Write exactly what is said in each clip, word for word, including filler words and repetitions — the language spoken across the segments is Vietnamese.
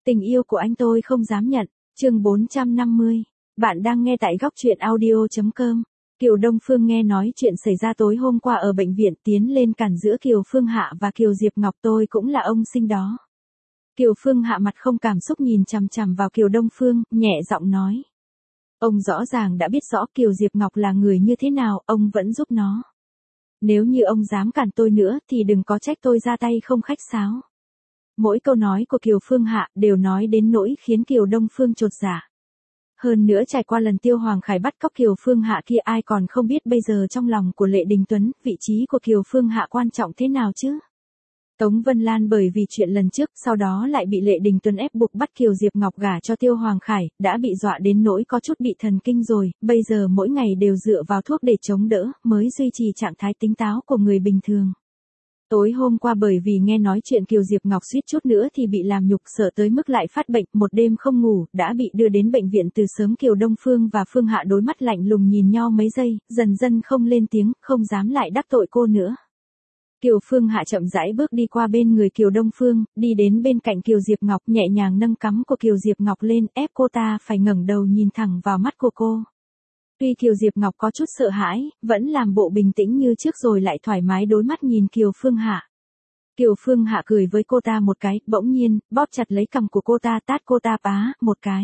Tình yêu của anh tôi không dám nhận, chương bốn trăm năm mươi. Bạn đang nghe tại góc truyện audio chấm com. Kiều Đông Phương nghe nói chuyện xảy ra tối hôm qua ở bệnh viện tiến lên cản giữa Kiều Phương Hạ và Kiều Diệp Ngọc, tôi cũng là ông sinh đó. Kiều Phương Hạ mặt không cảm xúc nhìn chằm chằm vào Kiều Đông Phương, nhẹ giọng nói. Ông rõ ràng đã biết rõ Kiều Diệp Ngọc là người như thế nào, ông vẫn giúp nó. Nếu như ông dám cản tôi nữa thì đừng có trách tôi ra tay không khách sáo. Mỗi câu nói của Kiều Phương Hạ đều nói đến nỗi khiến Kiều Đông Phương chột dạ. Hơn nữa trải qua lần Tiêu Hoàng Khải bắt cóc Kiều Phương Hạ kia, ai còn không biết bây giờ trong lòng của Lệ Đình Tuấn, vị trí của Kiều Phương Hạ quan trọng thế nào chứ? Tống Vân Lan bởi vì chuyện lần trước, sau đó lại bị Lệ Đình Tuấn ép buộc bắt Kiều Diệp Ngọc gả cho Tiêu Hoàng Khải, đã bị dọa đến nỗi có chút bị thần kinh rồi, bây giờ mỗi ngày đều dựa vào thuốc để chống đỡ, mới duy trì trạng thái tỉnh táo của người bình thường. Tối hôm qua bởi vì nghe nói chuyện Kiều Diệp Ngọc suýt chút nữa thì bị làm nhục, sợ tới mức lại phát bệnh, một đêm không ngủ, đã bị đưa đến bệnh viện từ sớm. Kiều Đông Phương và Phương Hạ đối mắt lạnh lùng nhìn nhau mấy giây, dần dần không lên tiếng, không dám lại đắc tội cô nữa. Kiều Phương Hạ chậm rãi bước đi qua bên người Kiều Đông Phương, đi đến bên cạnh Kiều Diệp Ngọc, nhẹ nhàng nâng cằm của Kiều Diệp Ngọc lên, ép cô ta phải ngẩng đầu nhìn thẳng vào mắt của cô. Tuy Kiều Diệp Ngọc có chút sợ hãi, vẫn làm bộ bình tĩnh như trước rồi lại thoải mái đối mắt nhìn Kiều Phương Hạ. Kiều Phương Hạ cười với cô ta một cái, bỗng nhiên, bóp chặt lấy cằm của cô ta, tát cô ta pá, một cái.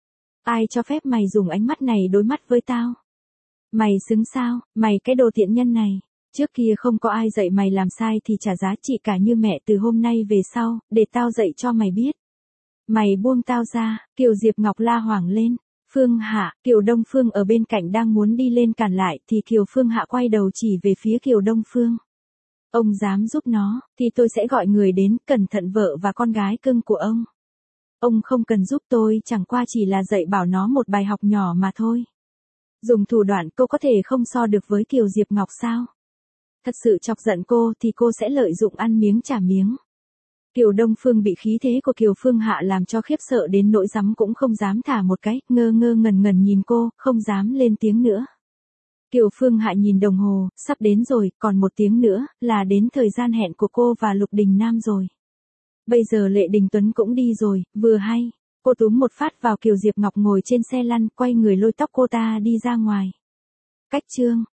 Ai cho phép mày dùng ánh mắt này đối mắt với tao? Mày xứng sao, mày cái đồ tiện nhân này. Trước kia không có ai dạy mày làm sai thì trả giá, chị cả như mẹ từ hôm nay về sau, để tao dạy cho mày biết. Mày buông tao ra, Kiều Diệp Ngọc la hoảng lên. Phương Hạ, Kiều Đông Phương ở bên cạnh đang muốn đi lên cản lại thì Kiều Phương Hạ quay đầu chỉ về phía Kiều Đông Phương. Ông dám giúp nó, thì tôi sẽ gọi người đến, cẩn thận vợ và con gái cưng của ông. Ông không cần giúp tôi, chẳng qua chỉ là dạy bảo nó một bài học nhỏ mà thôi. Dùng thủ đoạn cô có thể không so được với Kiều Diệp Ngọc sao? Thật sự chọc giận cô thì cô sẽ lợi dụng ăn miếng trả miếng. Kiều Đông Phương bị khí thế của Kiều Phương Hạ làm cho khiếp sợ đến nỗi dám cũng không dám thả một cái, ngơ ngơ ngẩn ngẩn nhìn cô, không dám lên tiếng nữa. Kiều Phương Hạ nhìn đồng hồ, sắp đến rồi, còn một tiếng nữa, là đến thời gian hẹn của cô và Lục Đình Nam rồi. Bây giờ Lệ Đình Tuấn cũng đi rồi, vừa hay. Cô túm một phát vào Kiều Diệp Ngọc ngồi trên xe lăn, quay người lôi tóc cô ta đi ra ngoài. Cách chương.